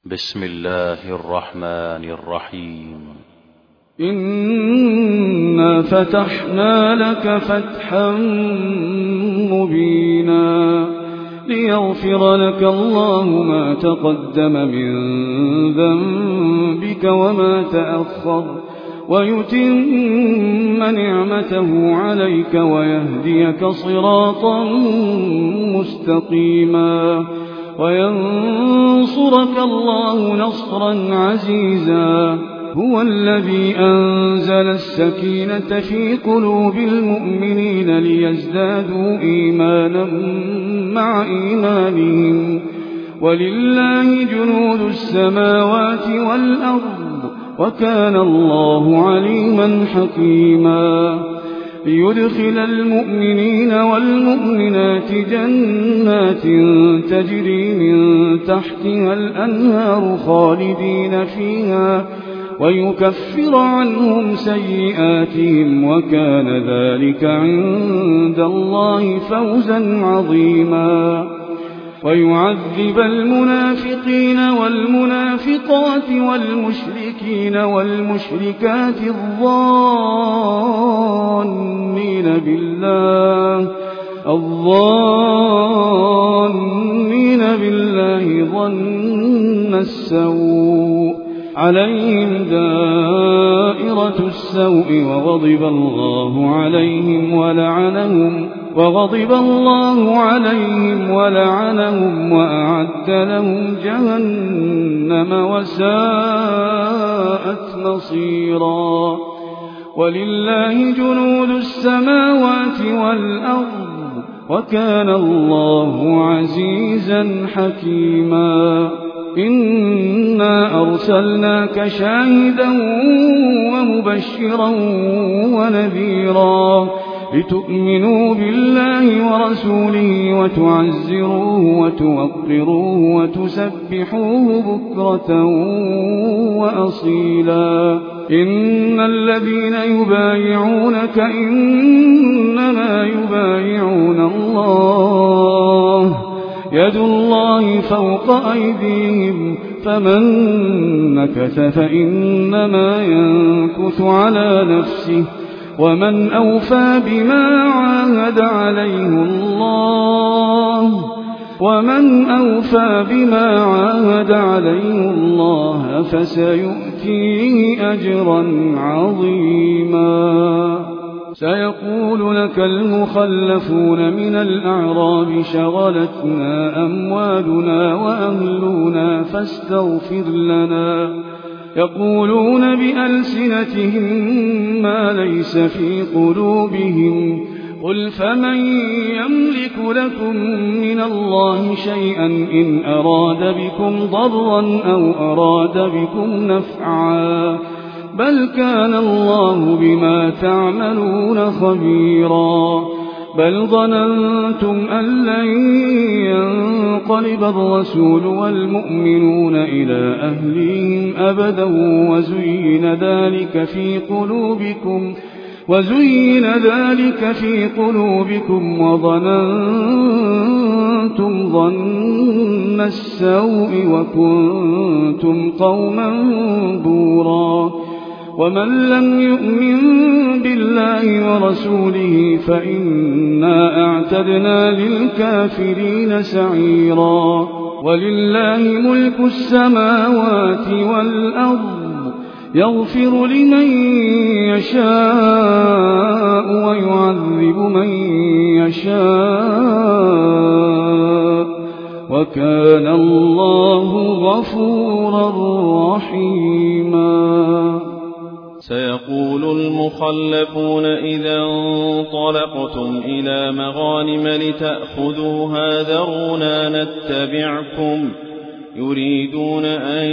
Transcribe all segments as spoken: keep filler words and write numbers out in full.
بسم الله الرحمن الرحيم. إنا فتحنا لك فتحا مبينا ليغفر لك الله ما تقدم من ذنبك وما تأخر ويتم نعمته عليك ويهديك صراطا مستقيما وينصرك الله نصرا عزيزا. هو الذي أنزل السكينة في قلوب المؤمنين ليزدادوا إيمانا مع إيمانهم ولله جنود السماوات والأرض وكان الله عليما حكيما. ليدخل المؤمنين والمؤمنات جنات تجري من تحتها الأنهار خالدين فيها ويكفر عنهم سيئاتهم وكان ذلك عند الله فوزا عظيما. ويعذب المنافقين والمنافقات والمشركين والمشركات الظانين بالله الظانين بالله ظن السوء عليهم دائرة السوء وغضب الله عليهم ولعنهم وغضب الله عليهم ولعنهم وأعد لهم جهنم وساءت مصيرا. ولله جنود السماوات والأرض وكان الله عزيزا حكيما. إنا أرسلناك شاهدا ومبشرا ونذيرا لتؤمنوا بالله ورسوله وتعزروه وتوقروه وتسبحوه بكرة وأصيلا. إن الذين يبايعونك إنما يبايعون الله يد الله فوق أيديهم فمن نكث فإنما ينكث على نفسه ومن أوفى بما عاهد عليه الله ومن أوفى بما عاهد عليه الله فسيؤتيه أجرا عظيما. سيقول لك المخلفون من الأعراب شغلتنا أموالنا وأهلنا فاستغفر لنا يقولون بألسنتهم ما ليس في قلوبهم قل فمن يملك لكم من الله شيئا إن أراد بكم ضرا أو أراد بكم نفعا بل كان الله بما تعملون خبيرا. بل ظننتم أن لن ينقلب الرسول والمؤمنون إلى أهليهم أبدا وزين ذلك في قلوبكم وزين ذلك في قلوبكم وظننتم ظن السوء وكنتم قوما بورا. ومن لم يؤمن بالله ورسوله فإنا أعتدنا للكافرين سعيرا. ولله ملك السماوات والأرض يغفر لمن يشاء ويعذب من يشاء وكان الله غفورا رحيما. سيقول المخلفون إذا انطلقتم إلى مغانم لتأخذوها ذرونا نتبعكم يريدون أن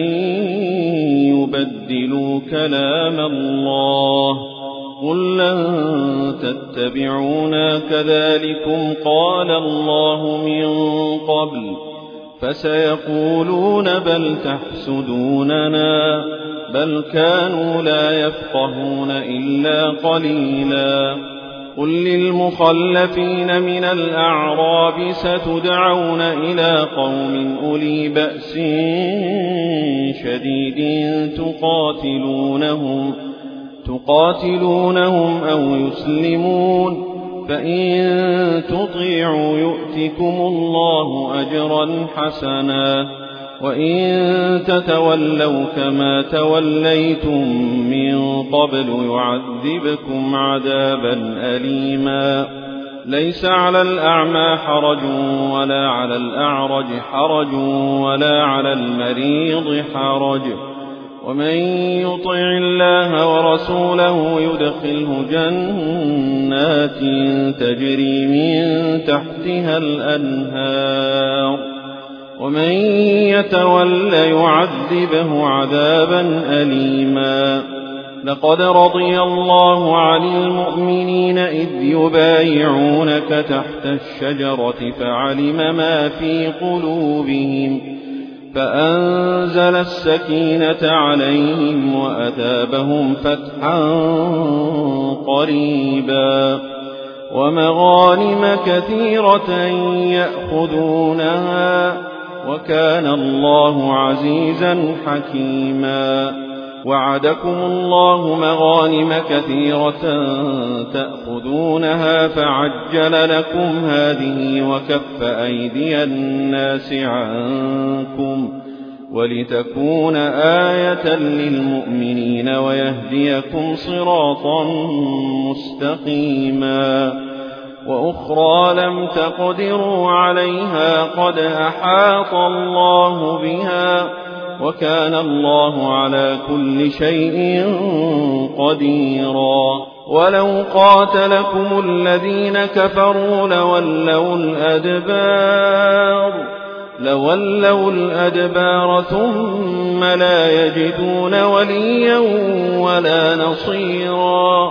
يبدلوا كلام الله قل لن تتبعونا كذلكم قال الله من قبل فسيقولون بل تحسدوننا بل كانوا لا يفقهون إلا قليلا. قل للمخلفين من الأعراب ستدعون إلى قوم أولي بأس شديد تقاتلونهم تقاتلونهم أو يسلمون فإن تطيعوا يؤتكم الله أجرا حسنا وإن تتولوا كما توليتم من قبل يعذبكم عذابا أليما ليس على الأعمى حرج ولا على الأعرج حرج ولا على المريض حرج ومن يطع الله ورسوله يدخله جنات تجري من تحتها الأنهار ومن يتول يعذبه عذابا أليما لقد رضي الله عن المؤمنين إذ يبايعونك تحت الشجرة فعلم ما في قلوبهم فأنزل السكينة عليهم وأثابهم فتحا قريبا ومغانم كثيرة يأخذونها وكان الله عزيزا حكيما وعدكم الله مغانم كثيرة تأخذونها فعجل لكم هذه وكف أيدي الناس عنكم ولتكون آية للمؤمنين ويهديكم صراطا مستقيما وأخرى لم تقدروا عليها قد أحاط الله بها وكان الله على كل شيء قديرا ولو قاتلكم الذين كفروا لولوا الأدبار لولوا الأدبار ثم لا يجدون وليا ولا نصيرا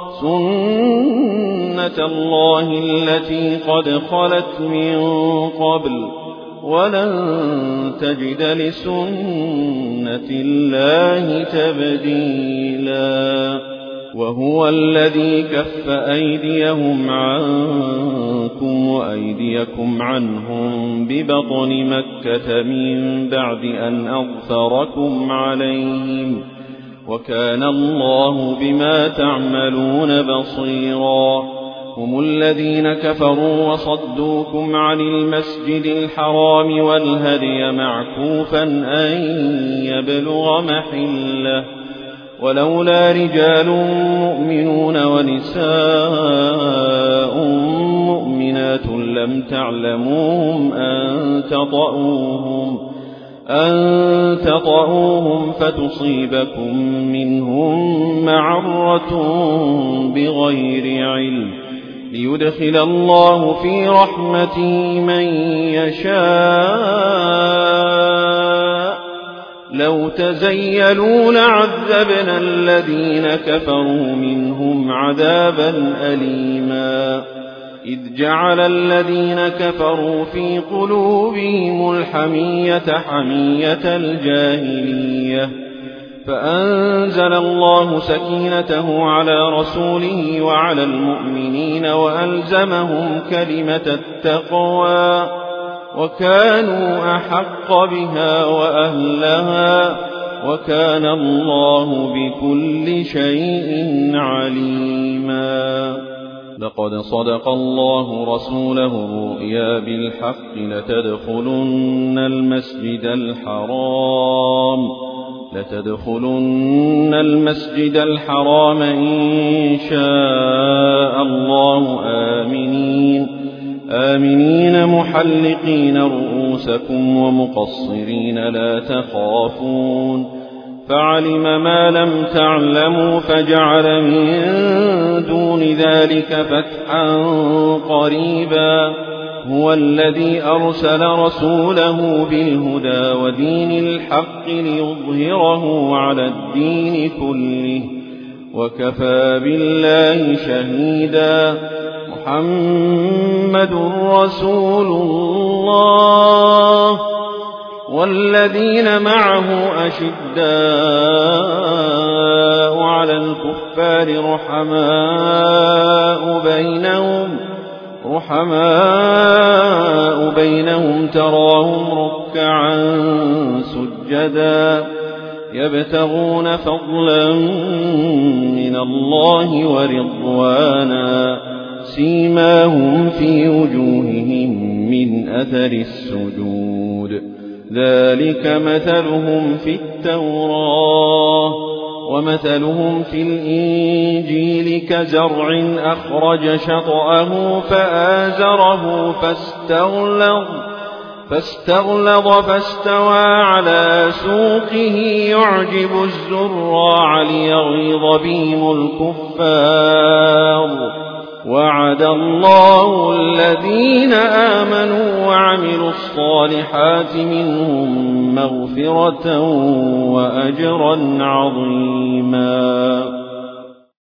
سنة الله التي قد خلت من قبل ولن تجد لسنة الله تبديلا وهو الذي كف أيديهم عنكم وأيديكم عنهم ببطن مكة من بعد أن أظفركم عليهم وكان الله بما تعملون بصيرا هم الذين كفروا وصدوكم عن المسجد الحرام والهدي معكوفا أن يبلغ محله ولولا رجال مؤمنون ونساء مؤمنات لم تعلموهم أن تطؤوهم أن تطؤوهم فتصيبكم منهم معرة بغير علم ليدخل الله في رحمته من يشاء لو تزيلوا لعذبنا الذين كفروا منهم عذابا أليما إذ جعل الذين كفروا في قلوبهم الحمية حمية الجاهلية فأنزل الله سكينته على رسوله وعلى المؤمنين وألزمهم كلمة التقوى وكانوا أحق بها وأهلها وكان الله بكل شيء عليما لقد صدق الله رسوله الرؤيا بالحق لتدخلن المسجد الحرام لتدخلن المسجد الحرام إن شاء الله آمنين آمنين محلقين رؤوسكم ومقصرين لا تخافون فعلم ما لم تعلموا فجعل من دون ذلك فتحا قريبا هو الذي أرسل رسوله بالهدى ودين الحق ليظهره على الدين كله وكفى بالله شهيدا محمد رسول الله والذين معه أشداء على الكفار رحماء بينهم رحماء بينهم تراهم ركعا سجدا يبتغون فضلا من الله ورضوانا سيماهم في وجوههم من أثر السجود ذلك مثلهم في التوراة ومثلهم في الإنجيل كزرع أخرج شطأه فآزره فاستغلظ فاستغلظ فاستوى على سوقه يعجب الزراع ليغيظ بهم الكفار وعد الله الذين آمنوا وعملوا الصالحات منهم مغفرة وأجرا عظيما.